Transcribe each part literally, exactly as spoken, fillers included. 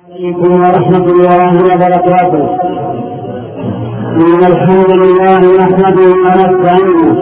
عليكم ورحمة الله وبركاته. إن الحمد لله نحمده ونستعينه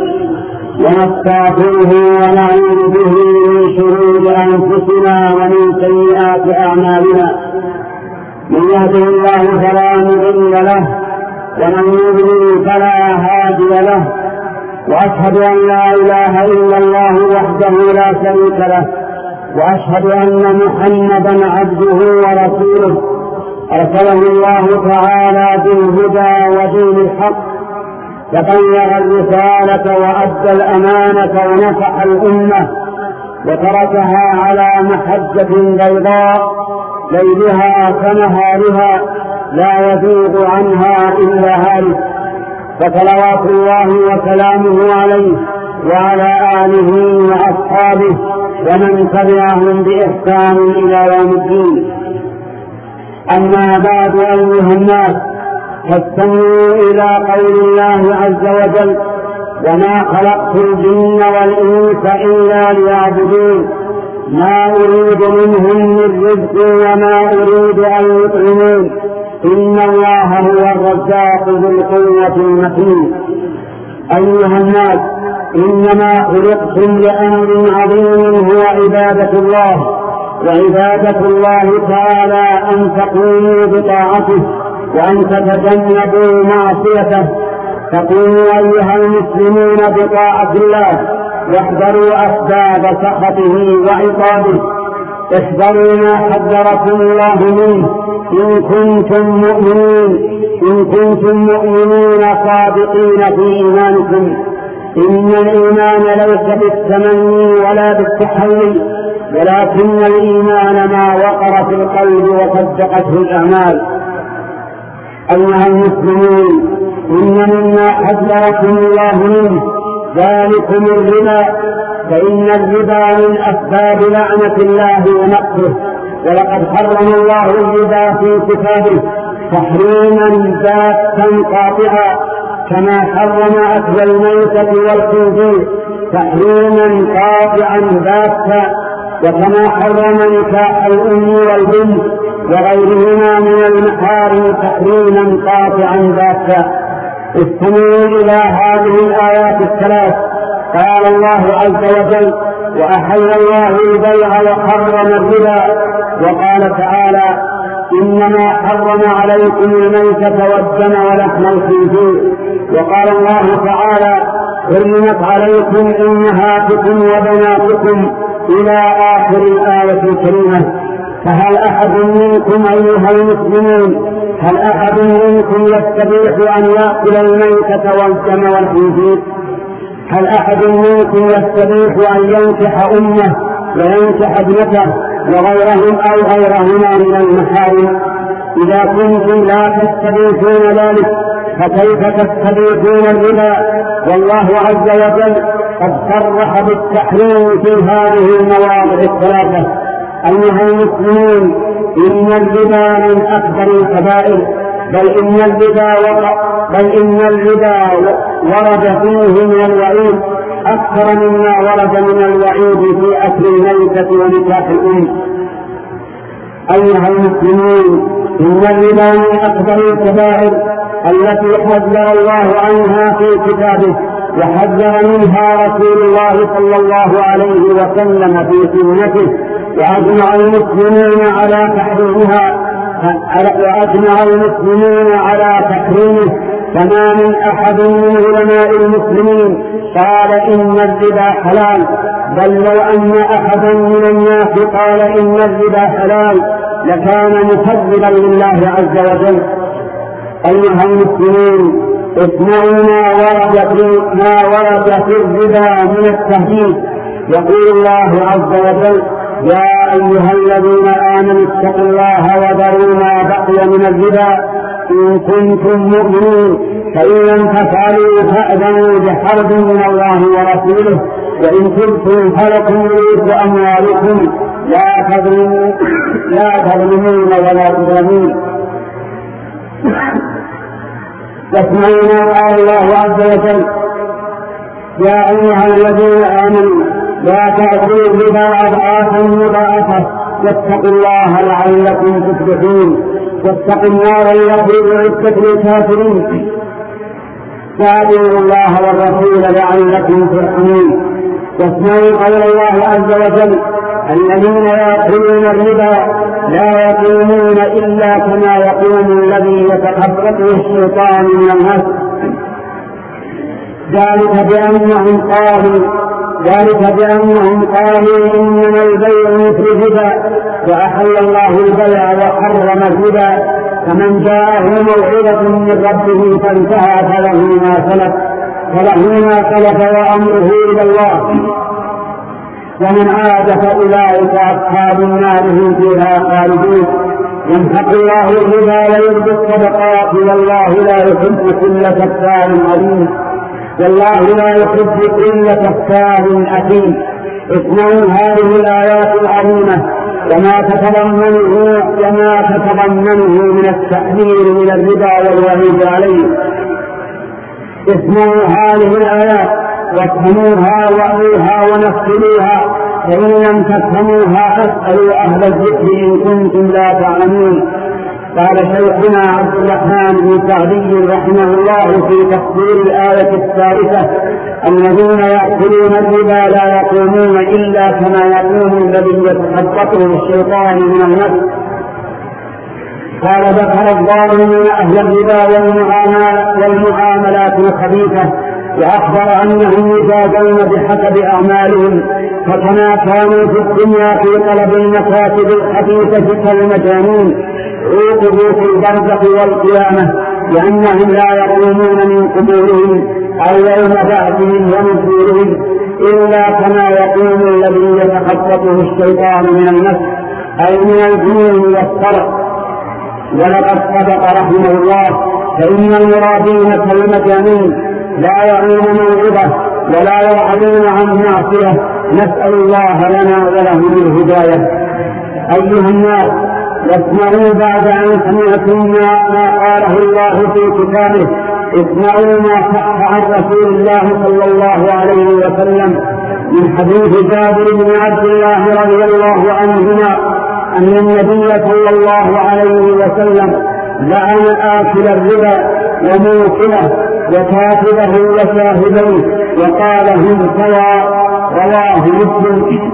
ونستغفره ونعوذ به من شرور أنفسنا ومن سيئات أعمالنا. من يهده الله فلا مضل له ومن يضلل فلا هادي له، وأشهد أن لا إله إلا الله وحده لا شريك له، وأشهد أن محمدا عبده ورسوله أرسله الله تعالى بالهدى ودين الحق، فبلغ الرسالة وأدى الأمانة ونصح الأمة وتركها على محجة بيضاء ليلها كنهارها لا يزيغ عنها إلا هالك، فصلوات الله وسلامه عليه وعلى آله وأصحابه ومن تبعهم بإحسان إلى يوم الدين. أما بعد أيها الناس، فاستمعوا إلى قول الله عز وجل: وما خلقت الجن والإنس إلا ليعبدون ما أريد منهم من رزق وما أريد أن يطعمون إن الله هو الرزاق ذو القوة المتين. أيها الناس، إنما خلقتم لأمر عظيم هو عبادة الله، وعبادة الله تعالى أن تقوموا بطاعته وأن تتجنبوا معصيته. فقوموا أيها المسلمون بطاعة الله، واحذروا أسباب سخطه وعقابه، احذروا ما حذركم الله منه إن كنتم مؤمنين إن كنتم مؤمنين صادقين في إيمانكم. إن الإيمان ليس بالتمني ولا بالتحلي، ولكن الإيمان ما وقر في القلب وصدقته الأعمال. أيها المسلمون، إن مما حذركم الله منه ذلكم الربا، فإن الربا من أسباب لعنة الله ونقصه، ولقد حرم الله الربا في كتابه تحريما باتا قاطعا، كما حرم أكل الميتة والخنزير تحريما قاطعا باتا، وكما حرم نكاح الأم والبنت وغيرهما من المحارم تحريما قاطعا باتا. استمعوا إلى هذه الآيات الثلاث. قال الله عز وجل: وأحل الله البيع وحرم الربا. وقال تعالى: إنما حرم عليكم الميتة والدم ولحم الخنزير. وقال الله تعالى: حرمت عليكم أمهاتكم وبناتكم إلى آخر الآية الكريمة. فهل أحد منكم أيها المسلمون هل أحد منكم يستبيح أن يأكل الميتة والدم والخنزير؟ هل أحد منكم يستبيح أن ينكح أمه وينكح ابنته وغيرهم أو غيرهما من المحارم؟ إذا كنتم لا تستبيحون ذلك فكيف تستبيحون الربا؟ والله عز وجل قد صرح بالتحريم في هذه المواضع الثلاثة. أيها المسلمون، إن الربا من أكبر الكبائر، بل إن الربا بل إن الربا ورد فيه من الوعيد أكثر مما ورد من الوعيد في أكل الميتة ونكاح الأم. أيها المسلمون، إن الربا من أكبر الكبائر التي حذر الله عنها في كتابه، وحذر منها رسول الله صلى الله عليه وسلم في سنته، وأجمع المسلمين على تحريمها وأجمع المسلمين على تحريمه. فما من أحد من علماء المسلمين قال إن الربا حلال، بل لو أن أحدا من الناس قال إن الربا حلال لكان مكذبا لله عز وجل. أيها المسلمين، اسمعوا ما ورد في ما ورد في الربا من التهديد. يقول الله عز وجل: يا أيها الذين آمنوا اتقوا الله وذروا ما بقي من الربا إن كنتم مؤمنين، فإن لم تفعلوا فأذنوا بحرب من الله ورسوله، وإن تبتم فلكم رؤوس أموالكم لا تظلمون لا تظلمون ولا تظلمون. واسمعوا ما قال الله عز وجل: يا أيها الذين آمنوا لا تأكلوا الربا أضعافا مضاعفة واتقوا الله لعلكم تفلحون واتقوا النار التي أعدت للكافرين وأطيعوا الله والرسول لعلكم ترحمون. واسمعوا قول الله عز وجل الذين يأكلون الربا لا يقومون إلا كما يقوم الذي يتخبطه الشيطان من المس ذلك بأنهم قالوا ذلك بأنهم قالوا إنما البيع مثل الربا وأحل الله البيع وحرم الربا فمن جاءه موعظة من ربه فانتهى فله ما سلف فله ما سلف وأمره إلى الله ومن عاد فأولئك أصحاب النار هم فيها خالدون. يمحق الله الربا ويربي الصدقات والله لا يحب كل كفار عليم والله لا يحب كل كفار أثيم. اسمعوا هذه الآيات العظيمة وما تتضمنه وما تتضمنه من التحذير من الربا والوعيد عليه. اسمعوا هذه الآيات وافهموها وأوها ونفسروها فإن لم تفهموها فاسألوا أهل الذكر إن كنتم لا تعلمون. قال شيخنا عبد الرحمن بن سعدي رحمه الله في تفسير الآية الثالثة الذين يأكلون الربا لا يقومون إلا كما يقوم الذي يتخبطه الشيطان من المس. قال ذكر الظالمين أهل الربا والمعاملات الخبيثة وأخبر أنهم يجازون بحسب أعمالهم فكما كانوا في الدنيا في طلب المكاسب الخبيثة كالمجانين عوقبوا في البرزخ والقيامة لأنهم لا يقومون من قبورهم أو يوم بعثهم ونزولهم إلا كما يقوم الذي يتخبطه الشيطان من المس أي من الجنون والسرق. ولقد صدق رحمه الله فإن المرادين كالمجانين لا يعون موعظة ولا يعلون عن معصية نسأل الله لنا ولهم الهداية. أيها الناس واسمعوا بعد أن سمعتم ما قاله الله في كتابه اسمعوا ما صح عن رسول الله صلى الله عليه وسلم من حديث جابر بن عبد الله رضي الله عنهما أن النبي صلى الله عليه وسلم لعن آكل الربا وموكله وكاتبه وشاهديه وقال هم سواء رواه مسلم.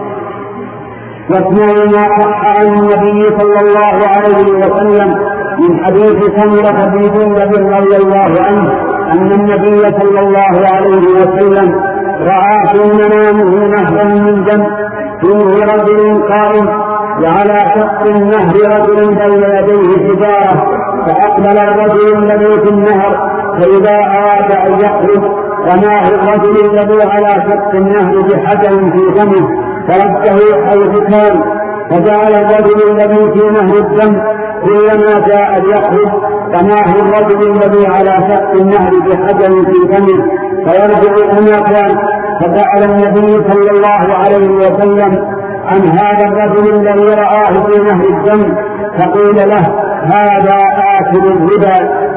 واسمعوا ما صح عن النبي صلى الله عليه وسلم من حديث سمرة بن جندب رضي الله عنه أن النبي صلى الله عليه وسلم رأى في منامه نهرا من دم فيه رجل قائم وعلى شق النهر رجل بين يديه حجارة فأقبل الرجل الذي في النهر فإذا أراد أن يخرج رماه الرجل الذي على شق النهر بحجر في دمه فرده حيث كان فجعل الرجل الذي في نهر الدم كلما جاء ليخرج رماه الرجل الذي على شق النهر بحجر في دمه فيرجع كما كان. فسأل النبي صلى الله عليه وسلم عن هذا الرجل الذي رآه في نهر الدم فقيل له هذا آكل الربا.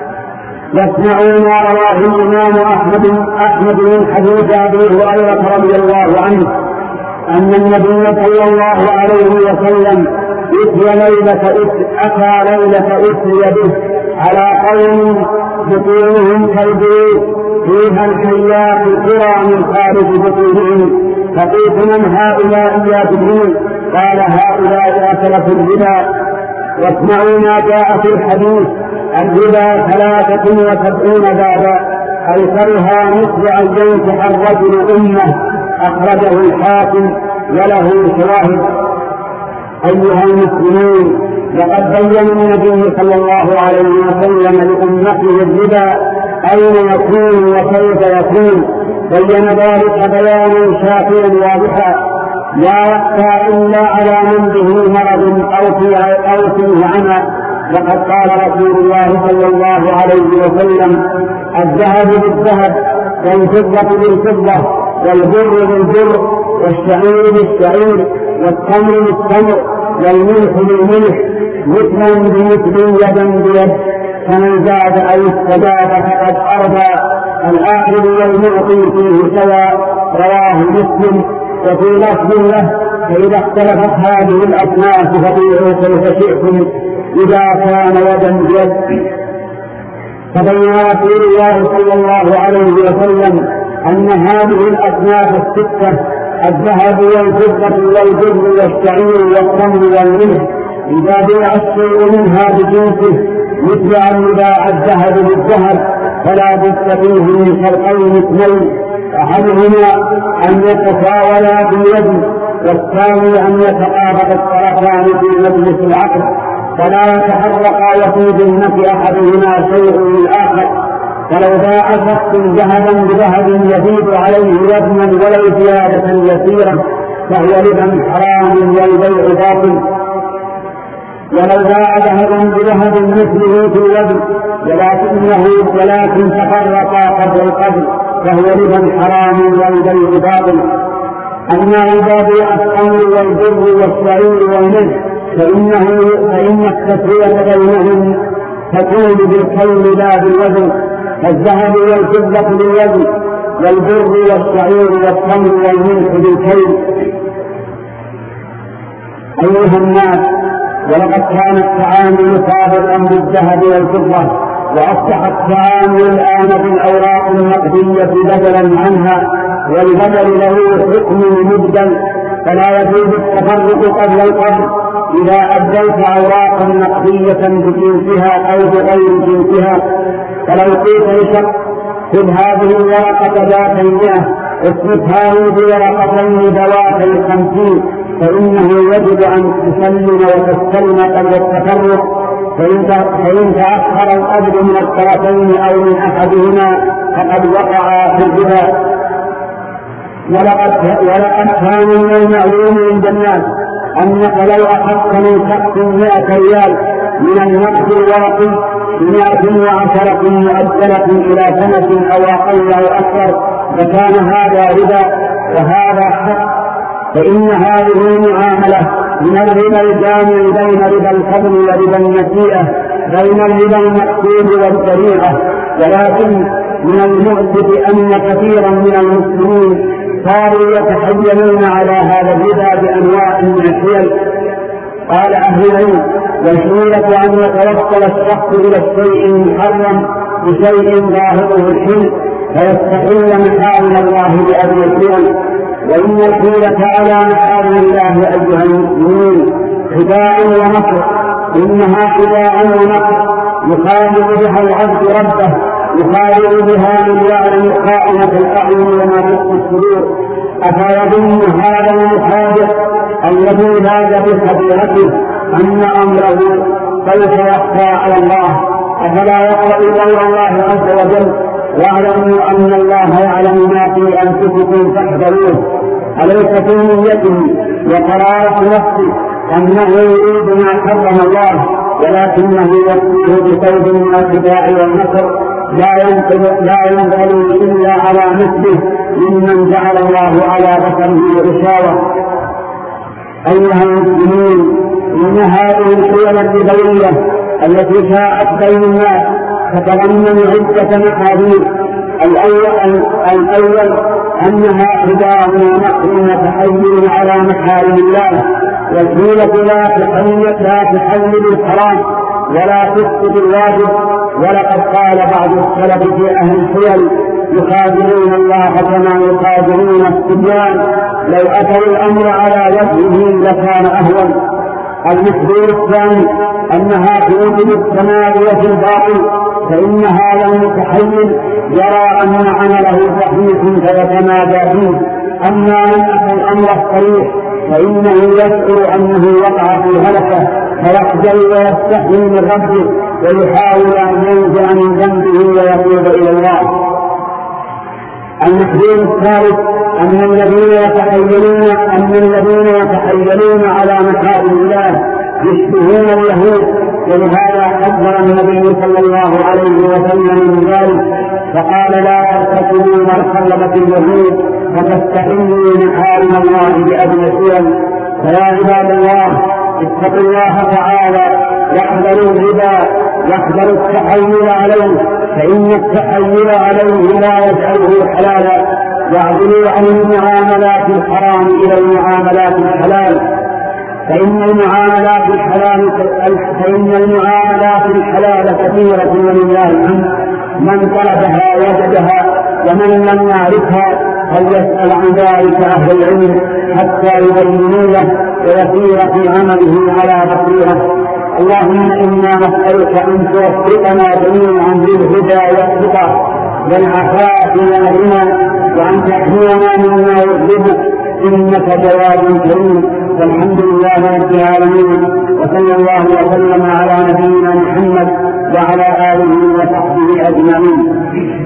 واسمعوا ما رواه الإمام أحمد أحمد من حديث أبي هريرة رضي الله عنه أن النبي صلى الله عليه وسلم أتي ليلة أتى ليلة أتي به على قوم بطونهم كالبيوت فيها الحيات القرى من خارج بطونهم فقلت من هؤلاء يا جبريل؟ قال هؤلاء أكلة الربا. واسمعوا ما جاء في الحديث الربا ثلاثة وسبعون بابا أيسرها مثل أن ينكح الرجل أمه أخرجه الحاكم وله شواهد. أيها المسلمون لقد بين النبي صلى الله عليه وسلم لأمته الربا أين يكون وكيف يكون بين ذلك بيانا شافيا واضحا لا يخفى إلا على من به مرض أو فيه عمى. لقد قال رسول الله صلى الله عليه وسلم الذهب بالذهب والفضة بالفضة والبر بالبر والشعير بالشعير والتمر بالتمر والملح بالملح مثلا بمثل يدا بيد فمن زاد أو استزاد فقد أرضى الآخر والمعطي فيه سواء رواه مسلم. وفي لفظ له فإذا اختلفت هذه الأصناف فبيعوا كيف شئتم إذا كان يدا بيد. فبين رسول الله صلى الله عليه وسلم أن هذه الأصناف الستة الذهب والفضة والبر والشعير والتمر والملح إذا بيع الشيء منها بجنسه مثل أن يباع الذهب بالذهب فلا بد فيه من شرطين اثنين: أحدهما أن يتساويا باليد، والثاني أن يتقابل الطرفان في مجلس العقد فلا يتفرقا وفي ذمة أحدهما شيء للآخر. فلو باع شخص ذهبا بذهب يزيد عليه وزنا ولو زيادة يسيرة فهو ربا حرام والبيع باطل. ولو باع ذهبا بذهب مثله في الوزن ولكنه ولكن تفرقا قدر القدر فهو ربا حرام والبيع باطل. أما إذا بيع التمر والبر والشعير والملح فإنه فإن التسوية بينهم تكون بالكيل لا بالوزن، فالذهب والفضة بالوزن والبر والشعير والتمر والملح بالكيل. أيها الناس، ولقد كان التعامل سابقا بالذهب والفضة، وأصبح التعامل الآن بالأوراق النقدية بدلا عنها، والبدل له حكم مبدل، فلا يجوز التفرق قبل القبض إذا أبدلت أوراقا نقدية بجنسها أو بغير جنسها. فلو قلت لشخص خذ هذه الورقة ذات المئة اصرفها بورقتين ذواتي خمسين فإنه يجب أن تسلم وتستلم قبل التفرق، فإن تأخر القبض من الطرفين أو من أحدهما فقد وقع في الربا. ولقد كان من المعلوم عند الناس أنك لو أخذت من شخص مئة ريال من النقد الورقي بمئة وعشرة مؤجلة إلى سنة أو أقل أو أكثر فكان هذا ربا وهذا حق، فإن هذه معاملة من الربا الجامع بين ربا الفضل وربا النسيئة، بين الربا المقصود والطريقة. ولكن من المؤسف أن كثيرا من المسلمين صاروا يتحيلون على هذا الربا بأنواع من الحيل. قال أهل العلم: والحيلة أن يتوصل الشخص إلى الشيء المحرم بشيء ظاهره الحل فيستحل محارم الله بأبي الحيل، وإن الحيلة على محارم الله أيها المسلمين خداع ونصر، إنها خداع ونصر يخادع بها العبد ربه، يخادع بها من يعلم خائنة الأعين وما تخفي الصدور. أفيظن هذا المخادع الذي لاذ بخبيرته أن أمره سوف يخفى على الله؟ أفلا يقرأ قول الله عز وجل: واعلموا أن الله يعلم ما في أنفسكم فاحذروه؟ أليس في نيته وقرارة نفسه أنه يريد ما حرم الله، ولكنه يكفيه بثوب من الخداع والنصر لا ينبغي إلا على مثله ممن جعل الله على بصره غشاوة. أيها المسلمين، إن هذه الحيل الربوية التي شاعت بين الناس تتضمن عدة محاذير. الأول, الأول أنها خداع ونقر وتحيل على محارم الله، والحيلة لا تحلل الحرام ولا تسقط الواجب. ولقد قال بعض السلف في أهل الحيل: يخادعون الله كما يخادعون الصبيان، لو أتوا الأمر على وجهه لكان أهون. المحذور الثاني أنها توجد السماء وفي الباطل، فإن هذا المتحيل يرى أن عمله صحيح فيتمادى فيه، أما من أتى الأمر الصريح فإنه يشعر أنه وقع في هلكة فيخجل ويستحي من ربه ويحاول أن ينزع من ذنبه ويتوب إلى الله. المحذور الثالث أن الذين يتحيلون أن الذين يتحيلون على محارم الله يشبهون اليهود، ولهذا حذر النبي صلى الله عليه وسلم من ذلك فقال: لا ترتكبوا مرحلة اليهود فتستحلوا محارم الله بأبي الحيل. فيا عباد الله، اتقوا الله تعالى واحذروا الربا واحذروا التحيل عليه، فإن التحيل عليه لا يجعله حلالا واعدلوا عن المعاملات الحرام إلى المعاملات الحلال، فإن المعاملات الحلال فإن المعاملات الحلال كثيرة ولله الحمد، من طلبها وجدها، ومن لم يعرفها فليسأل عن ذلك أهل العلم حتى يبينوا له ويسير في عمله على بصيرة. اللهم إنا نسألك أن توفقنا جميعا للهدى والتقى والعفاف والغنى، وأن تحمينا مما يغضبك إنك جواد كريم. والحمد لله رب العالمين، وصلى الله وسلم على نبينا محمد وعلى آله وصحبه أجمعين.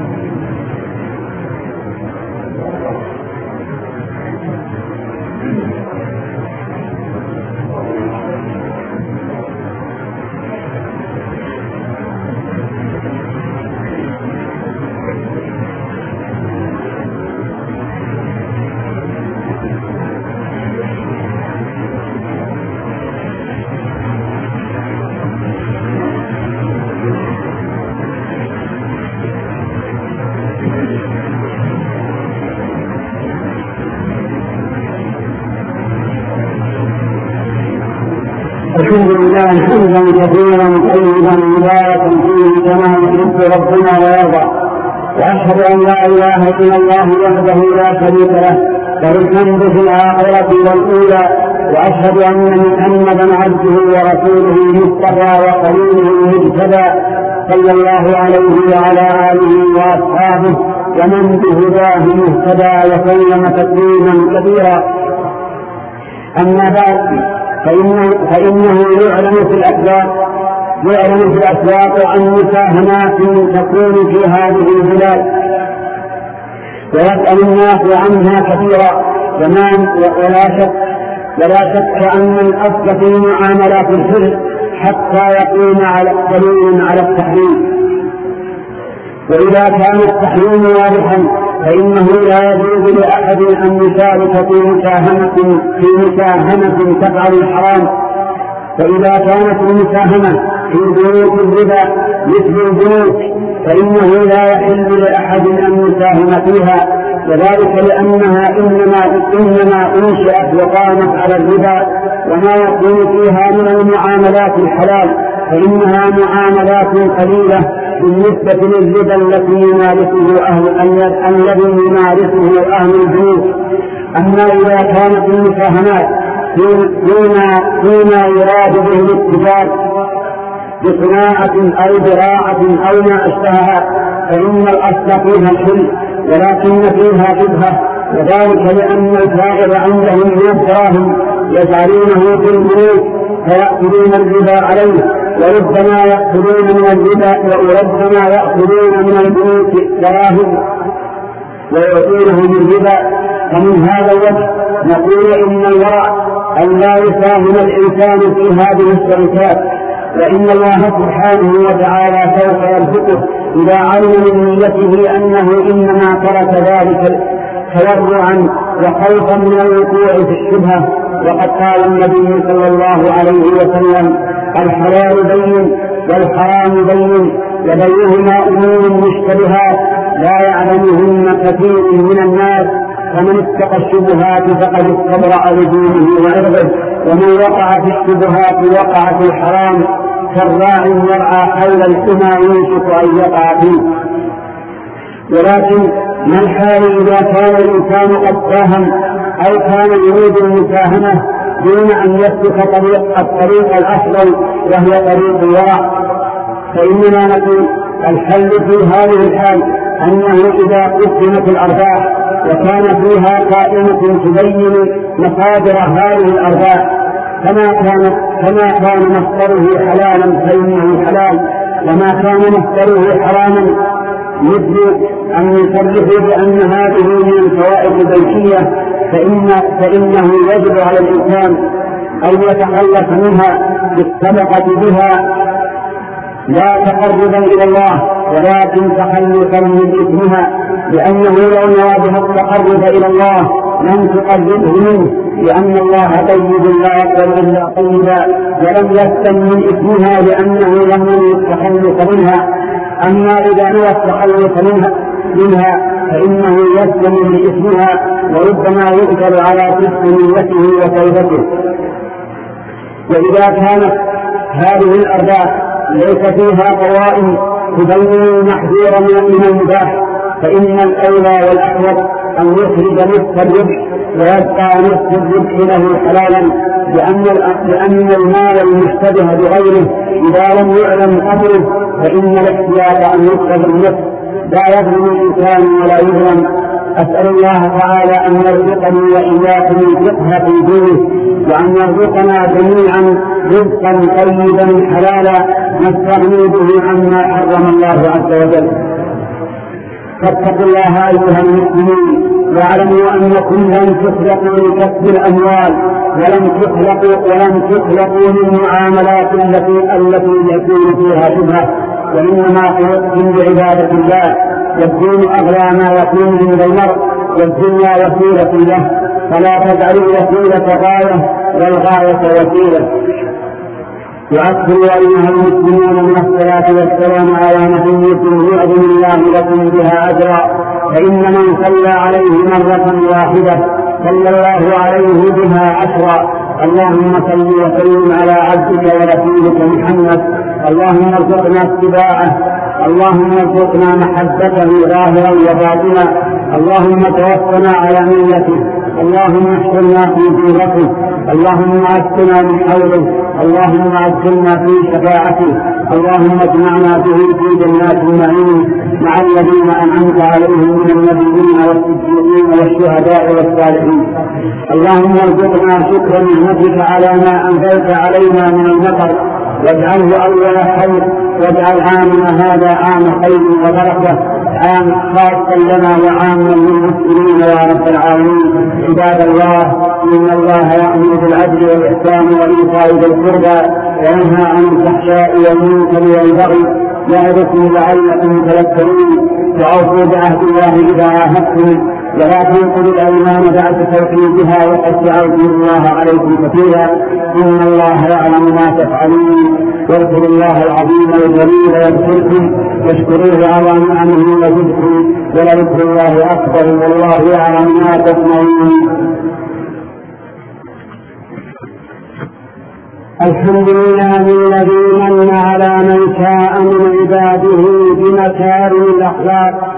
الحمد لله حمدا كثيرا طيبا مباركا فيه كما يحب ربنا ويرضى، واشهد ان لا اله الا الله وحده لا شريك له له الحمد في الاخره والاولى، واشهد ان محمدا عبده ورسوله المصطفى وخليله المجتبى صلى الله عليه وعلى اله واصحابه ومن بهداه مهتدى وسلم تسليما كثيرا. اما بعد، فإنه, فإنه يعلم في الأسواق يعلم في الأسواق عن مساهمات تكون في هذه البلاد، ويسأل الناس عنها كثيرا، ولا شك ولا شك أن الأصل في معاملات الحر حتى يقوم على الدليل على التحريم. وإذا كان التحريم واضحا فإنه لا يجوز لأحد أن يشارك في مساهمة في مساهمة تفعل الحرام. فإذا كانت المساهمة في بنوك الربا مثل البنوك فإنه لا يحل لأحد أن يساهم فيها، وذلك لأنها إنما إنما أنشئت وقامت على الربا، وما يكون فيها من المعاملات الحلال فإنها معاملات قليلة بالنسبة للربا التي يمارسه أهل الذي يمارسه أهل البنوك. أما إذا كانت المساهمات فيما فيما يراد به الاتجار بصناعة أو زراعة أو ما أشبهها فإن الأصل فيها الحل، ولكن فيها شبهة، وذلك لأن الفائض عندهم من الدراهم يجعلونه في البنوك فيأخذون الربا عليه، وربما يأخذون من الربا وربما يأخذون من البنوك دراهم ويعطونه بالربا. ومن هذا الوجه نقول إن الورع أن لا يساهم الإنسان في هذه الشركات، وإن الله سبحانه وتعالى سوف يرزقه إذا علم من نيته أنه إنما ترك ذلك تورعا وخوفا من الوقوع في الشبهة. وقد قال النبي صلى الله عليه وسلم: الحلال بين والحرام بين، وبينهما أمور مشتبهات لا يعلمهن كثير من الناس، فمن اتقى الشبهات فقد استبرأ لدينه وعرضه، ومن وقع في الشبهات وقع في الحرام كالراعي يرعى حول الحمى يوشك أن يقع فيه. ولكن ما الحال إذا كان الإنسان قد ساهم أو كان يريد المساهمة دون أن يسلك طريق الطريق الأفضل وهو طريق الورع؟ فإننا نقول الحل في هذه الحال أنه إذا قسمت الأرباح وكان فيها قائمة تبين مصادر هذه الأرباح، كما كان كما كان مصدره حلالا فإنه حلال، وما كان مصدره حراما مثل أن يصرفوا بأن هذه من الفوائد البنكية فإن فإنه يجب على الإنسان أن يتخلص منها بالصدقة بها، لا تقربا إلى الله ولكن تخلصا من إثمها، لأنه لو نوى بها التقرب إلى الله لم تقربه منه، لأن الله طيب لا يقبل إلا طيبا، ولم يهتم من إثمها لأنه لم ينوي التخلص منها. أما إذا نوى التخلص منها, منها فإنه يسلم باسمها وربما يقدر على صدق نيته وتوبته. وإذا كانت هذه الأرباح ليس فيها قوائم تبين المحذور من المباح فإن الأولى والأحوط أن يخرج نصف الربح ويبقى نصف الربح له حلالا، لأن لأن المال المشتبه بغيره إذا لم يعلم قدره فإن الاحتياط أن يكتب النصف، لا يظلم الإنسان ولا يظلم. أسأل الله تعالى أن يرزقني وإياكم الفقه في دينه، وأن يرزقنا جميعا رزقا طيبا حلالا نستغني به عما حرم الله عز وجل. فاتقوا الله أيها المسلمين، واعلموا أنكم لم تخلقوا لكسب الأموال ولم تخلقوا ولم تخلقوا للمعاملات التي التي يكون فيها شبهة، وإنما خلقتم بعبادة الله، والدين أغلى ما يكون عند المرء، والدنيا وسيلة له، فلا تجعلوا وسيلة غاية والغاية وسيلة. وأكثروا أيها المسلمون من الصلاة والسلام على نبيكم يعظم الله لكم بها أجرا، فإن من صلى عليه مرة واحدة صلى الله عليه بها عشرا. اللهم صل وسلم على عبدك ورسولك محمد، اللهم ارزقنا اتباعه، اللهم ارزقنا محبته ظاهرا وباطنا، اللهم توفنا على ملته، اللهم احشرنا في زينته، اللهم اعزنا من حوله، اللهم اعزنا في شفاعته، اللهم اجمعنا به في جنات النعيم مع الذين انعمت عليهم من النبيين والصديقين والشهداء والصالحين. اللهم ارزقنا شكر نعمتك على ما انزلت علينا من المطر، واجعله اول خير، واجعل عامنا هذا عام خير وبركه، عام خاصا لنا وعاما للمسلمين يا رب العالمين. عباد الله، إن الله يأمر بالعدل والإحسان وإيتاء ذي القربى وينهى عن الفحشاء والمنكر والبغي يعظكم لعلكم تذكرون. وأوفوا بعهد الله إذا عاهدتم، ولا تنقضوا الأيمان بعد توحيدها وقد جعلتم الله عليكم كثيرا، إن الله يعلم ما تفعلون. واذكروا الله العظيم الجليل يذكركم، واشكروه على نعمه وزدكم، ولذكر الله أكبر والله يعلم ما تصنعون. الحمد لله الذي من على من شاء من عباده بمكارم الأخلاق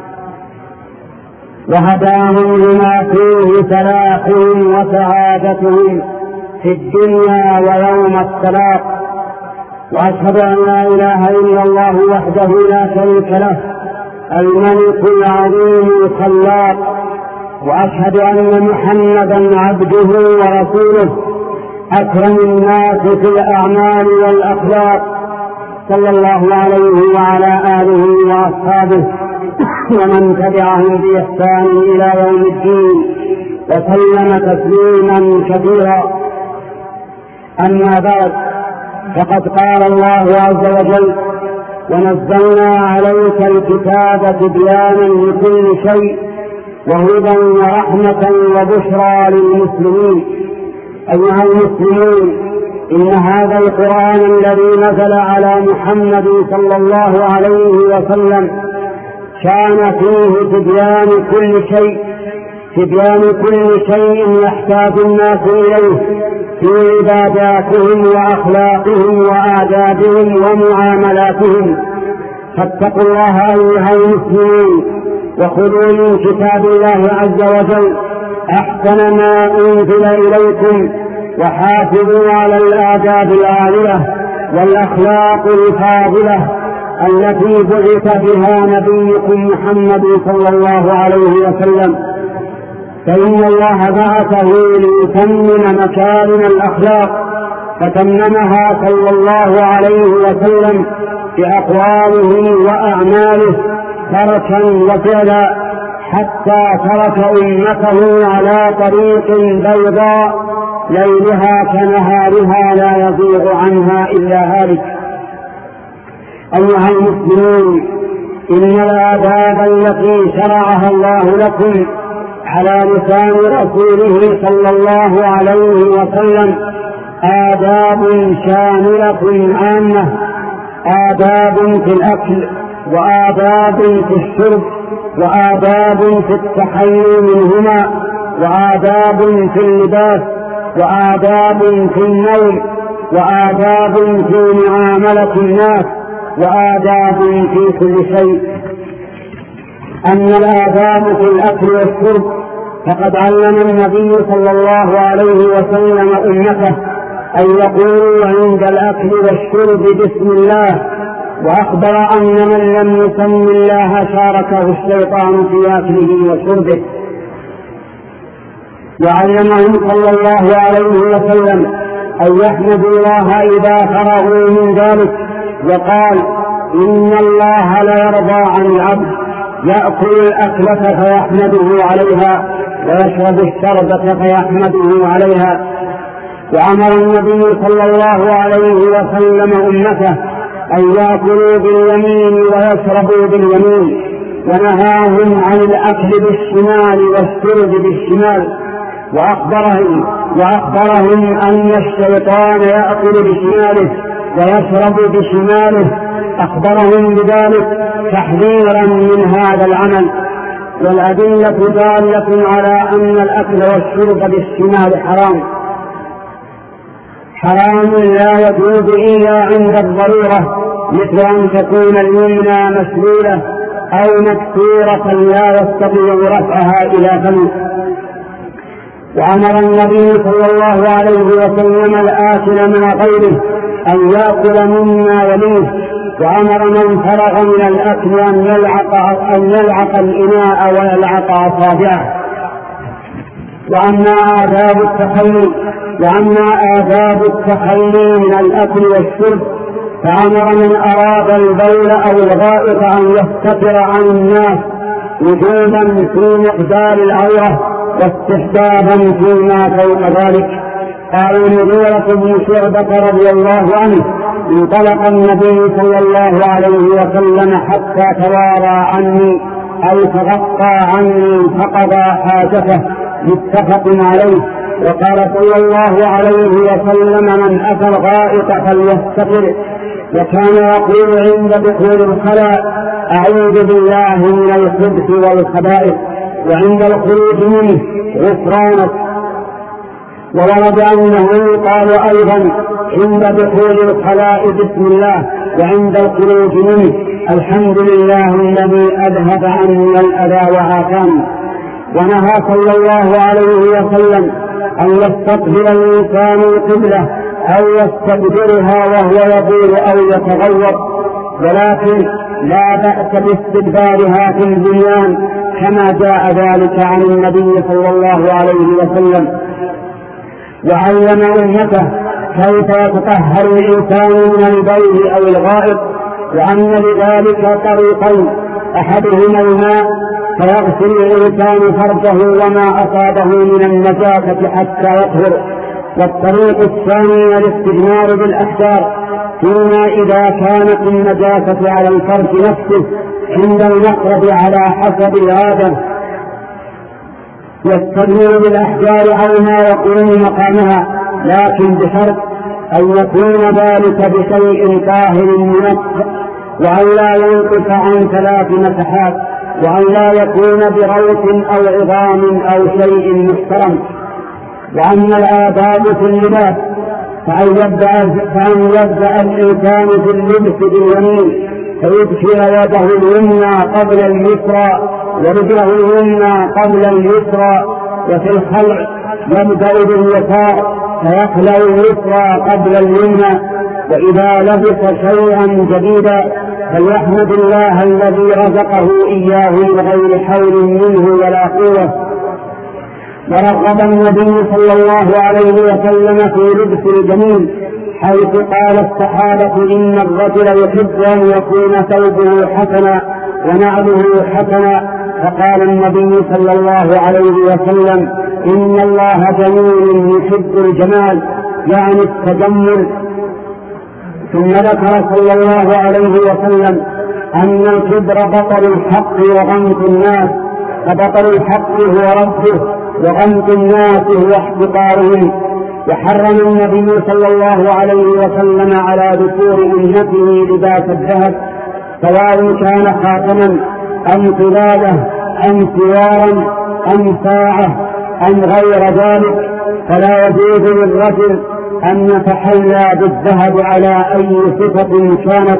وهداهم لما فيه فلاحهم وسعادتهم في الدنيا ويوم الطلاق. وأشهد أن لا إله إلا الله وحده لا شريك له الملك العظيم الخلاق، وأشهد أن محمدا عبده ورسوله أكرم الناس في الأعمال والأخلاق، صلى الله عليه وعلى آله وأصحابه ومن تبعهم بإحسان إلى يوم الدين، وسلم تسليما كثيرا. أما بعد، فقد قال الله عز وجل: ونزلنا عليك الكتاب تبيانا لكل شيء وهدى ورحمة وبشرى للمسلمين. أيها المسلمون، إن هذا القرآن الذي نزل على محمد صلى الله عليه وسلم كان فيه تبيان كل شيء، تبيان كل شيء يحتاج الناس إليه في عباداتهم وأخلاقهم وآدابهم ومعاملاتهم. فاتقوا الله أيها المسلمين، وخذوا من كتاب الله عز وجل أحسن ما أنزل إليكم، وحافظوا على الآداب العالية والأخلاق الفاضلة التي بعث بها نبيكم محمد صلى الله عليه وسلم، فإن الله بعثه ليتمم مكارم الأخلاق، فتممها صلى الله عليه وسلم بأقواله وأعماله تركا وفعلا، حتى ترك أمته على طريق بيضاء ليلها كنهارها لا يضيع عنها إلا هالك. أيها المسلمون، إن الآداب التي شرعها الله لكم على لسان رسوله صلى الله عليه وسلم آداب شاملة عامة، آداب في الأكل، وآداب في الشرب، وآداب في التحلي منهما، وآداب في اللباس، وآداب في النوم، وآداب في معاملة الناس، وآداب في كل شيء. أما الآداب في الأكل والشرب فقد علم النبي صلى الله عليه وسلم أمته أن يقولوا عند الأكل والشرب بسم الله، وأخبر أن من لم يسم الله شاركه الشيطان في أكله وشربه. وعلمهم صلى الله عليه وسلم أن يحمدوا الله إذا فرغوا من ذلك، وقال إن الله لا يرضى عن العبد يأكل الأكلة فيحمده عليها ويشرب الشربة فيحمده عليها. وأمر النبي صلى الله عليه وسلم أمته أن يأكلوا باليمين ويشربوا باليمين، ونهاهم عن الأكل بالشمال والشرب بالشمال، وأخبرهم, وأخبرهم أن الشيطان يأكل بشماله ويشرب بشماله، أخبرهم بذلك تحذيرا من هذا العمل. والأدلة دالة على أن الأكل والشرب بالشمال حرام حرام لا يجوز إلا عند الضرورة، مثل أن تكون اليمنى مسلولة أو مكسورة لا يستطيع رفعها إلى فمه. وأمر النبي صلى الله عليه وسلم الآكل من غيره أن يأكل مما يليه، وأمر من فرغ من الأكل أن يلعق, أن يلعق الإناء ويلعق أصابعه. وأما آداب التخلي وأما آداب التخلي من الأكل والشرب فأمر من أراد البول أو الغائط أن يستتر عن الناس وجوبا في مقدار العورة واستحبابا فيما فوق ذلك. قال المغيرة بن شعبة رضي الله عنه انطلق النبي صلى الله عليه وسلم حتى توارى عني أو تغطى عني فقضى حاجته، متفق عليه. وقال صلى الله عليه وسلم من أتى الغائط فليستتر، وكان يقول عند دخول الخلاء أعوذ بالله من الخبث والخبائث، وعند الخروج منه غفرانك. وورد أنه قال أيضا عند دخول الخلاء بسم الله، وعند الخروج منه الحمد لله الذي أذهب عني الأذى وعافاني. ونهى صلى الله عليه وسلم أن يستقبل الإنسان القبلة أو يستدبرها وهو يبول أو يتغوط، ولكن لا بأس باستدبارها في البنيان كما جاء ذلك عن النبي صلى الله عليه وسلم. وعلم أمته كيف يتطهر الإنسان من البول أو الغائط، وأن لذلك طريقين: أحدهما الماء فيغسل الإنسان فرجه وما أصابه من النجاسة حتى يطهر، والطريق الثاني الاستجمار بالأحجار فيما إذا كانت النجاسة على الفرج نفسه عند المقرب على حسب العادة، يستجمر بالأحجار على ما يقوم مقامها، لكن بشرط أن يكون ذلك بشيء طاهر منقى، وأن لا ينقص عن ثلاث مسحات، وأن لا يكون بروث أو عظام أو شيء محترم. وأما الآداب في اللباس فأن يبدأ, فأن يبدأ الإنسان في اللبس باليمين فيدخل يده اليمنى قبل اليسرى ورجله اليمنى قبل اليسرى، وفي الخلع يبدأ باليسار فيخلع اليسرى قبل اليمنى. وإذا لبس شيئا جديدا فليحمد الله الذي رزقه إياه من غير حول منه ولا قوة. ورغب النبي صلى الله عليه وسلم في لبس الجميل، حيث قال الصحابة إن الرجل يحب أن يكون ثوبه حسنا ونعله حسنا، فقال النبي صلى الله عليه وسلم إن الله جميل يحب الجمال، يعني التجمل. ثم ذكر صلى الله عليه وسلم أن الكبر بطل الحق وغمط الناس، فبطل الحق هو رده وغمط الناس هو احتقارهم. وحرم النبي صلى الله عليه وسلم على ذكور أمته لباس الذهب، سواء كان خاتما أم قلادة أم سوارا أم ساعة أم غير ذلك، فلا يجوز للرجل أن يتحلى بالذهب على أي صفة كانت.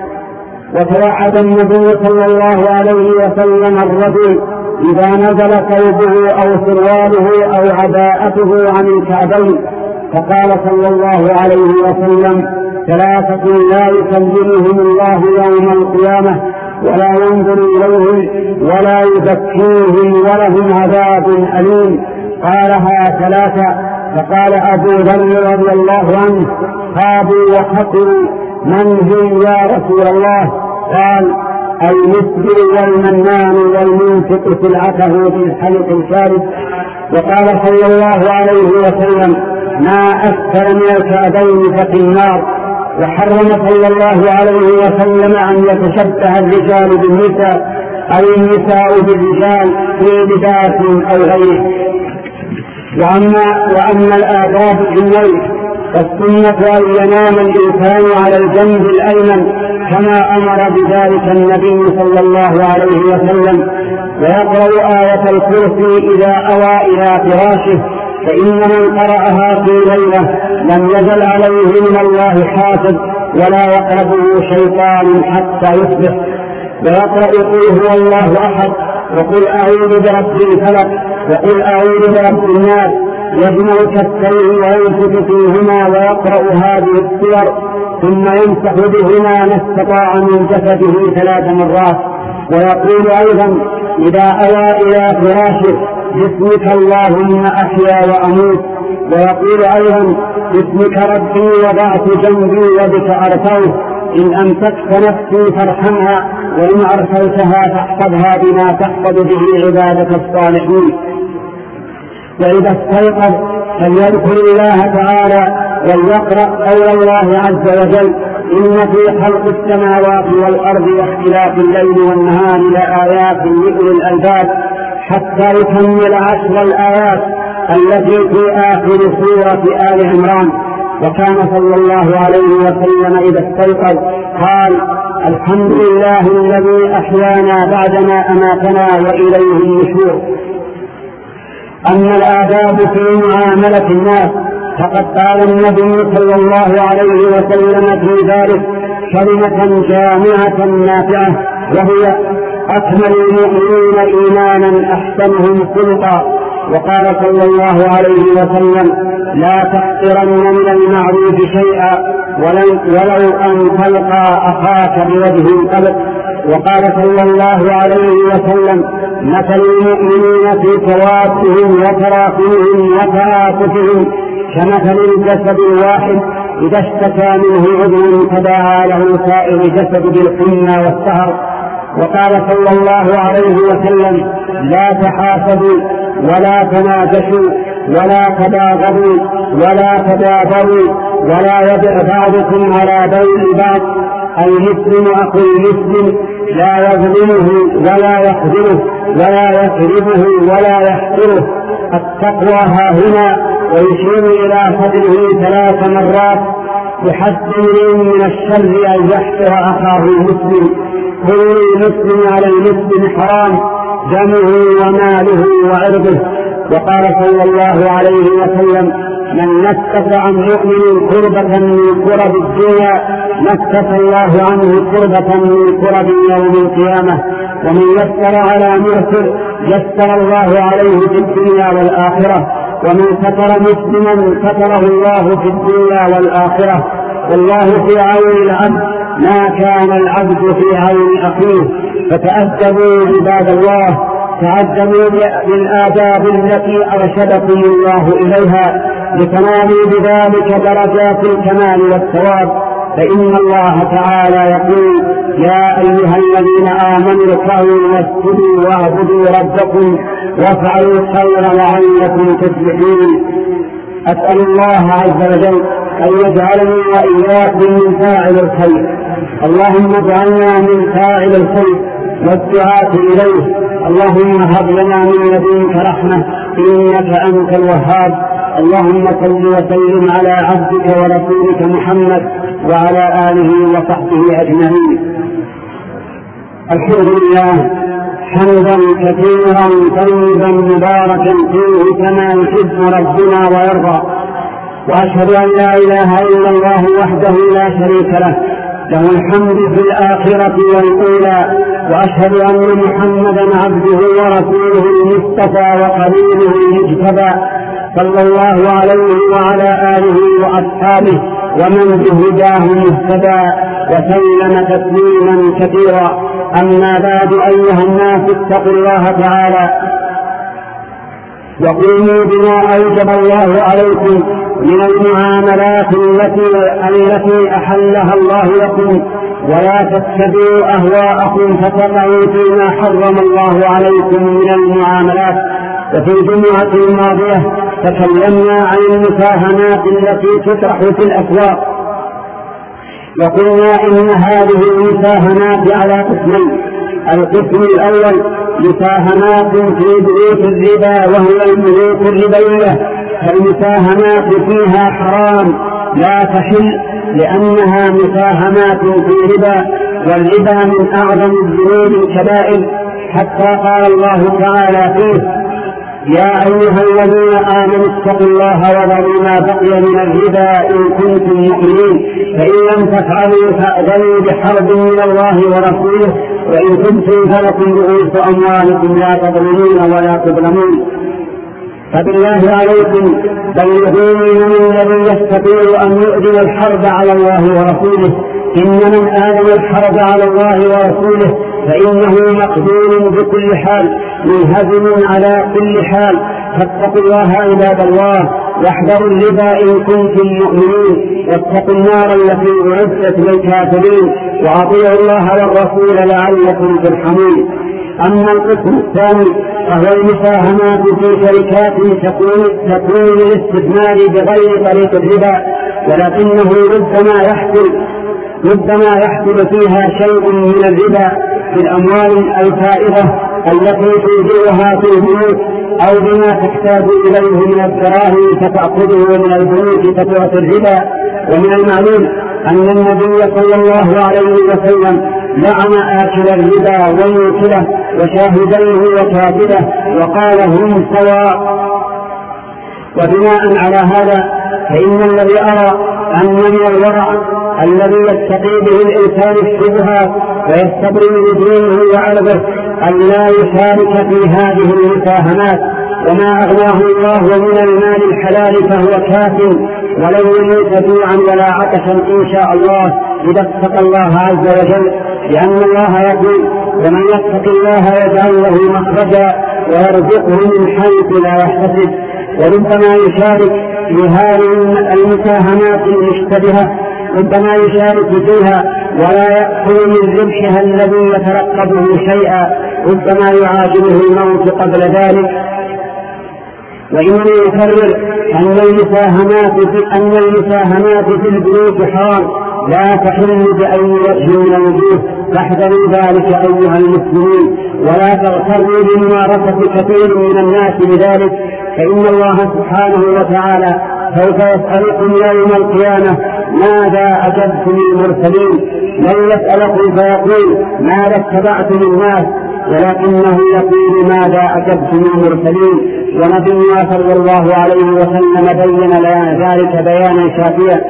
وتوعد النبي صلى الله عليه وسلم الرجل إذا نزل ثوبه أو سرواله أو عباءته عن الكعبين، فقال صلى الله عليه وسلم: ثلاثة لا يكلمهم الله يوم القيامة ولا ينظر إليهم ولا يزكيهم ولهم عذاب أليم. قالها ثلاثة، فقال أبو ذر رضي الله عنه: خابوا وخسروا، من هم يا رسول الله؟ قال: المسبل والمنان والمنفق سلعته بالحلق الكاذب. وقال صلى الله عليه وسلم: ما أكثر من الكعبين ففي النار. وحرم صلى الله عليه وسلم أن يتشبه الرجال بالنساء أو النساء بالرجال في لباس أو غيره. وأما, وأما الآداب في الليل فالسنة أن ينام الإنسان على الجنب الأيمن كما أمر بذلك النبي صلى الله عليه وسلم، ويقرأ آية الكرسي إذا أوى إلى فراشه، فإن من قرأها في ليلة لم يزل عليه من الله حافظ ولا يقربه شيطان حتى يصبح. ويقرأ قل هو الله أحد وقل أعوذ برب الفلق وقل أعوذ برب الناس، يجمع كفيه وينفث فيهما ويقرأ هذه السور، ثم يمسح بهما ما استطاع من جسده ثلاث مرات. ويقول أيضا إذا أوى إلى فراشه: باسمك اللهم أحيا وأموت. ويقول أيضا: باسمك ربي وضعت جنبي وبك أرفعه، إن أمسكت نفسي فارحمها وإن أرسلتها فاحفظها بما تحفظ به عبادك الصالحين. وإذا استيقظ فليذكر الله تعالى وليقرأ قول الله عز وجل: إن في خلق السماوات والأرض واختلاف الليل والنهار لآيات لأولي الألباب، حتى يكمل عشر الآيات التي في آخر سورة آل عمران. وكان صلى الله عليه وسلم إذا استيقظ قال: الحمد لله الذي أحيانا بعدما أماتنا وإليه النشور. أما الآداب في معاملة الناس فقد قال النبي صلى الله عليه وسلم في ذلك كلمة جامعة نافعة، وهي: أكمل المؤمنين إيمانا أحسنهم خلقا. وقال صلى الله عليه وسلم: لا تحقرن من المعروف شيئا ولو أن تلقى أخاك بوجه طلق. وقال صلى الله عليه وسلم: مثل المؤمنين في توافهم وتراحمهم وتعاطفهم كمثل الجسد الواحد إذا اشتكى منه عضو تداعى له سائر الجسد بالحمى والسهر. وقال صلى الله عليه وسلم: لا تحاسدوا ولا تناجشوا ولا تباغضوا ولا تدابروا ولا يبع بعضكم على بيع بعض، المسلم أخو المسلم لا يظلمه ولا يخذله ولا يكذبه ولا يحقره. التقوى ها هنا، ويشير إلى صدره ثلاث مرات: يحذر من الشر أن يحقر أخاه المسلم، كل مسلم على المسلم حرام دمه وماله وعرضه. وقال صلى الله عليه وسلم: من نكف عن مؤمن كربة من كرب الدنيا نكف الله عنه كربة من كرب يوم القيامة، ومن يسر على مرسل يسر الله عليه في الدنيا والآخرة، ومن ستر مسلما ستره الله في الدنيا والآخرة. والله في عون العبد ما كان العبد في عون أخيه. فتأدبوا عباد الله، تعجبوا بالآداب التي أرشدكم الله إليها لتنالوا بذلك درجات الكمال والثواب. فإن الله تعالى يقول: يا أيها الذين آمنوا اركعوا واسجدوا واعبدوا ربكم وافعلوا الخير لعلكم تفلحون. أسأل الله عز وجل أن يجعلني وإياكم من فاعل الخير. اللهم اجعلنا من فاعل الخير والدعاة إليه. اللهم هب لنا من لدنك رحمة إنك أنت الوهاب. اللهم صل وسلم على عبدك ورسولك محمد وعلى آله وصحبه أجمعين. الحمد لله حمدا كثيرا طيبا مباركا فيه كما يحب ربنا ويرضى. وأشهد أن لا إله إلا الله وحده لا شريك له له الحمد في الآخرة والأولى. وأشهد أن محمدا عبده ورسوله المصطفى وخليله المجتبى صلى الله عليه وعلى آله وأصحابه ومن بهداه مهتدى وسلم تسليما كثيرا. أما بعد أيها الناس اتقوا الله تعالى وقوموا بما أوجب الله عليكم من المعاملات التي التي أحلها الله لكم، ولا تتبعوا أهواءكم فتقعوا فيما حرم الله عليكم من المعاملات. وفي الجمعة الماضية تكلمنا عن المساهمات التي تطرح في الأسواق، وقلنا إن هذه المساهمات على قسمين. القسم الأول مساهمات في بنوك الربا وهي البنوك الربوية، فالمساهمات فيها حرام لا تحل لأنها مساهمات في ربا، والربا من أعظم الذنوب الكبائر، حتى قال الله تعالى فيه: يا أيها الذين آمنوا اتقوا الله وذروا ما بقي من الربا إن كنتم مؤمنين، فإن لم تفعلوا فأذنوا بحرب من الله ورسوله، وإن كنتم فلكم رؤوس أموالكم لا تظلمون ولا تظلمون. فبالله عليكم بلغوا من الذي يستطيع أن يؤذن الحرب على الله ورسوله. إن من آذن الحرب على الله ورسوله فإنه مقدور بكل حال منهزم على كل حال. فاتقوا الله عباد الله واحذروا الربا إن كنتم مؤمنين، واتقوا النار التي أعدت للكافرين، وأطيعوا الله والرسول لعلكم ترحمون. أما القسم الثاني فهو المساهمات في شركات تكون تكون للاستثمار بغير طريق الربا، ولكنه ربما يحصل ربما يحصل فيها شيء من الربا في الأموال الفائضة التي تودعها في البنوك، أو بما تحتاج إليه من الدراهم فتأخذه من البنوك فتعطي الربا. ومن المعلوم أن النبي صلى الله عليه وسلم لعن آكل الربا وموكله وشاهديه وكاتبه وقال هم سواء. وبناء على هذا فإن الذي أرى أن من الورع الذي يستقي به الإنسان الشبهات ويستبرئ بدينه وعرضه أن لا يشارك في هذه المساهمات، وما أغناه الله من المال الحلال فهو كاف ولن يموت جوعا ولا عطشا إن شاء الله إذا اتقى الله عز وجل، لأن الله يقول: ومن يتق الله يجعل له مخرجا ويرزقه من حيث لا يحتسب. وربما يشارك في هذه المساهمات المشتبهة، ربما يشارك فيها ولا يأخذ من ربحها الذي يترقبه شيئا، ربما يعاجله الموت قبل ذلك. وإنما يكرر أن المساهمات في أن المساهمات في البنوك حرام لا تحل بأي وجه من الوجوه. فاحذروا ذلك أيها المسلمين، ولا تغتروا بممارسة كثير من الناس بذلك، فإن الله سبحانه وتعالى سوف يسألكم يوم القيامة ماذا أجبتم المرسلين. لن يسألكم فيقول ماذا اتبعتم الناس، ولكنه يقول ماذا أجبتم المرسلين. ونبينا صلى الله عليه وسلم بين لنا ذلك بيانا شافيا.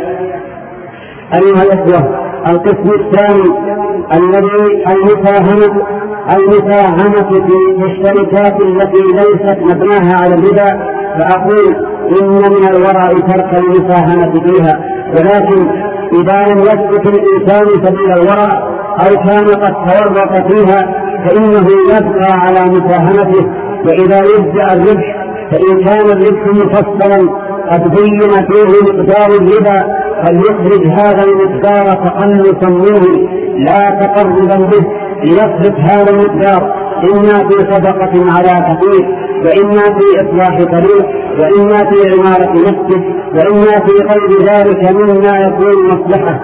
أيها الأخوة، القسم الثاني الذي المساهمة المساهمة في الشركات التي ليست مبناها على الربا، فأقول إن من الورع ترك المساهمة فيها، ولكن إذا لم يسلك الإنسان سبيل الورع أو كان قد تورط فيها فإنه يبقى على مساهمته. وإذا يبدأ الربح فإن كان الربح مفصلا قد بين فيه مقدار الربا فليخرج هذا المقدار تخلصا منه لا تقربا به، ليصرف هذا المقدار إما في صدقة على كثير، وإما في إصلاح طريق، وإما في عمارة مسجد، وإما في غير ذلك مما يكون مصلحة،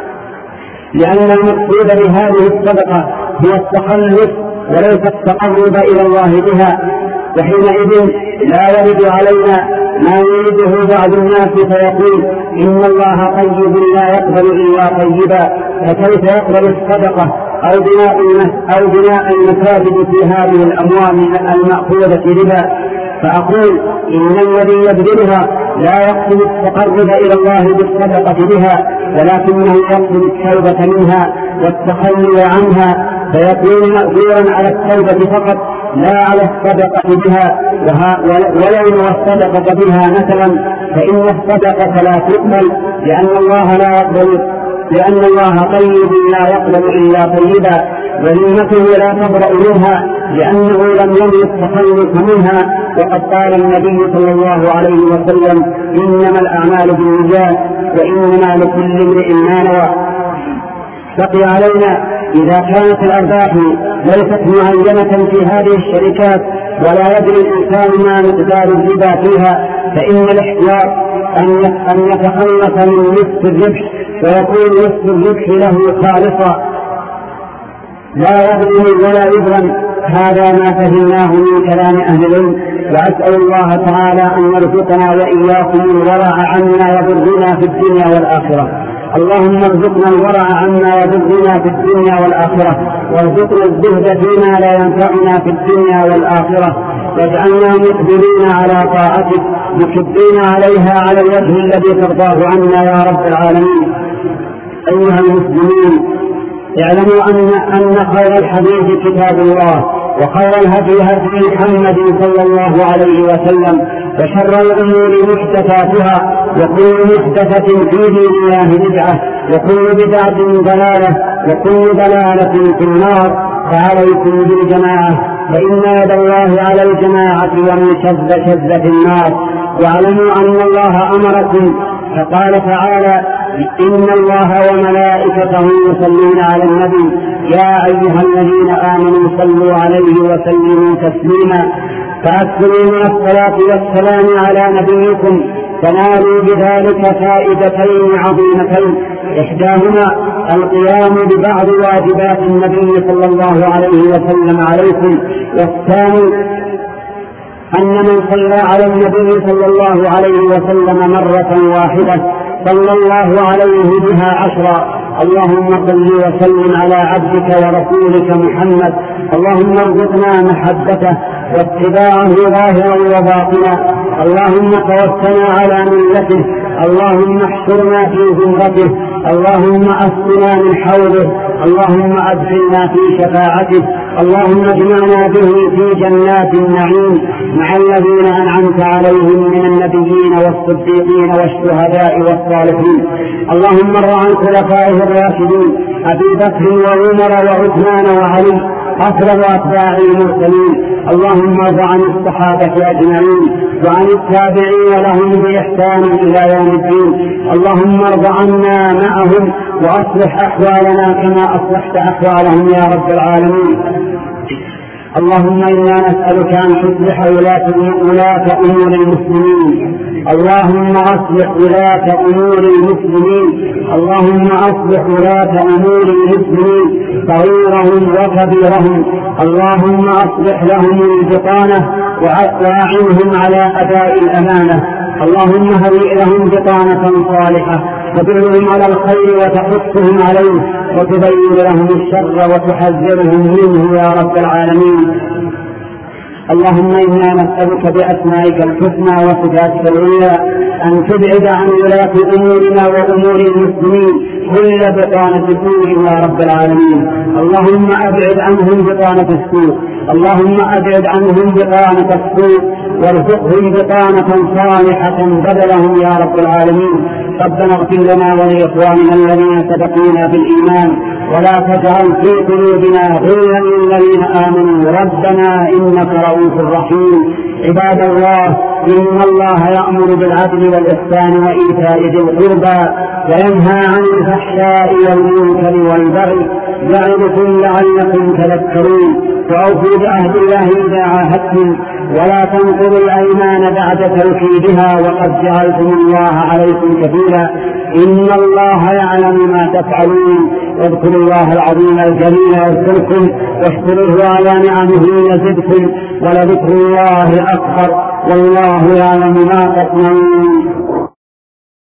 لأن المقصود بهذه الصدقة هو التخلص وليس التقرب إلى الله بها. وحينئذ لا يرد علينا ما يريده بعض الناس فيقول إن الله طيب لا يقبل إلا طيبا، فكيف يقبل الصدقة أو بناء أو بناء المساجد في هذه الأموال المأخوذة ربا، فأقول إن الذي يبذلها لا يقصد التقرب إلى الله بالصدقة بها، ولكنه يقصد التوبة منها والتخلي عنها، فيكون مأجورا على التوبة فقط لا على الصدقة بها. ولو الصدقة بها مثلا فإن الصدقة لا تقبل، لأن الله لا يقبل لأن الله طيب لا يقبل إلا طيبا، وذمته لا تبرأ منها لأنه لم يملك التخلص منها. وقد قال النبي صلى الله عليه وسلم: إنما الأعمال بالنيات وإنما لكل امرئ ما نوى. بقي علينا إذا كانت الأرباح ليست معينة في هذه الشركات ولا يدري الإنسان ما مقدار الربا فيها، فإن الاحتياط أن يتخلص من نصف الربح ويكون نصف الربح له خالصا لا يظلم ولا يظلم. هذا ما فهمناه من كلام أهل العلم، وأسأل الله تعالى أن يرزقنا وإياكم الورع عما يضرنا في الدنيا والآخرة. اللهم ارزقنا الورع عما يضرنا في الدنيا والآخرة، وارزقنا الزهد فيما لا ينفعنا في الدنيا والآخرة، واجعلنا مقبلين على طاعتك مكبين عليها على الوجه الذي ترضاه عنا يا رب العالمين. أيها المسلمين، اعلموا أن, أن خير الحديث كتاب الله، وخير الهدي هدي محمد صلى الله عليه وسلم، وشر الأمور محدثاتها، وكل محدثة في دين الله بدعة، وكل بدعة ضلالة، وكل ضلالة في النار. فعليكم بالجماعة، فإن يد الله على الجماعة ومن شذ شذ في النار. واعلموا أن الله أمركم فقال تعالى: إن الله وملائكته يصلون على النبي يا أيها الذين آمنوا صلوا عليه وسلموا تسليما. فأكثروا من الصلاة والسلام على نبيكم تنالوا بذلك فائدتين عظيمتين: إحداهما القيام ببعض واجبات النبي صلى الله عليه وسلم عليكم، والثاني أن من صلى على النبي صلى الله عليه وسلم مرة واحدة صلى الله عليه بها عشرا. اللهم صل وسلم على عبدك ورسولك محمد. اللهم ارزقنا محبته واتباعه ظاهرا وباطنا. اللهم توفنا على ملته. اللهم احشرنا في زمرته. اللهم اسقنا من حوله. اللهم ادخلنا في شفاعته. اللهم اجمعنا به في جنات النعيم مع الذين أنعمت عليهم من النبيين والصديقين والشهداء والصالحين. اللهم ارض عن خلفائه الراشدين أبي بكر وعمر وعثمان وعلي أفضل أتباع المرسلين. اللهم ارض عن الصحابة أجمعين وعن التابعين لهم بإحسان إلى يوم الدين. اللهم ارض عنا معهم وأصلح أحوالنا كما أصلحت أحوالهم يا رب العالمين. اللهم إنا نسألك أن تصلح ولاة أمور المسلمين. اللهم أصلح ولاة أمور المسلمين. اللهم أصلح ولاة أمور المسلمين صغيرهم وكبيرهم. اللهم أصلح لهم البطانة وأعنهم على أداء الأمانة. اللهم هيئ لهم بطانة صالحة تدلهم على الخير وتحثهم عليه وتبين لهم الشر وتحذرهم منه يا رب العالمين. اللهم إنا نسألك بأسمائك الحسنى وصفاتك العليا أن تبعد عن ولاة أمورنا وأمور المسلمين كل بطانة سوء يا رب العالمين. اللهم أبعد عنهم بطانة السوء. اللهم أبعد عنهم بطانة السوء وارزقهم بطانة صالحة بدلهم يا رب العالمين. ربنا اغفر لنا ولإخواننا الذين سبقونا بالإيمان ولا تجعل في قلوبنا غلا للذين آمنوا ربنا إنك رؤوف رحيم. عباد الله، إن الله يأمر بالعدل والإحسان وإيتاء ذي القربى وينهى عن الفحشاء والمنكر والبغي يعظكم لعلكم تذكرون. وأوفوا بعهد الله إذا عاهدتم ولا تنقضوا الأيمان بعد توكيدها وقد جعلتم الله عليكم كفيلا. إن الله يعلم ما تفعلون. واذكروا الله العظيم الجليل يذكركم واشكروه على نعمه يزدكم ولذكر الله أكبر والله يعلم ما تصنعون.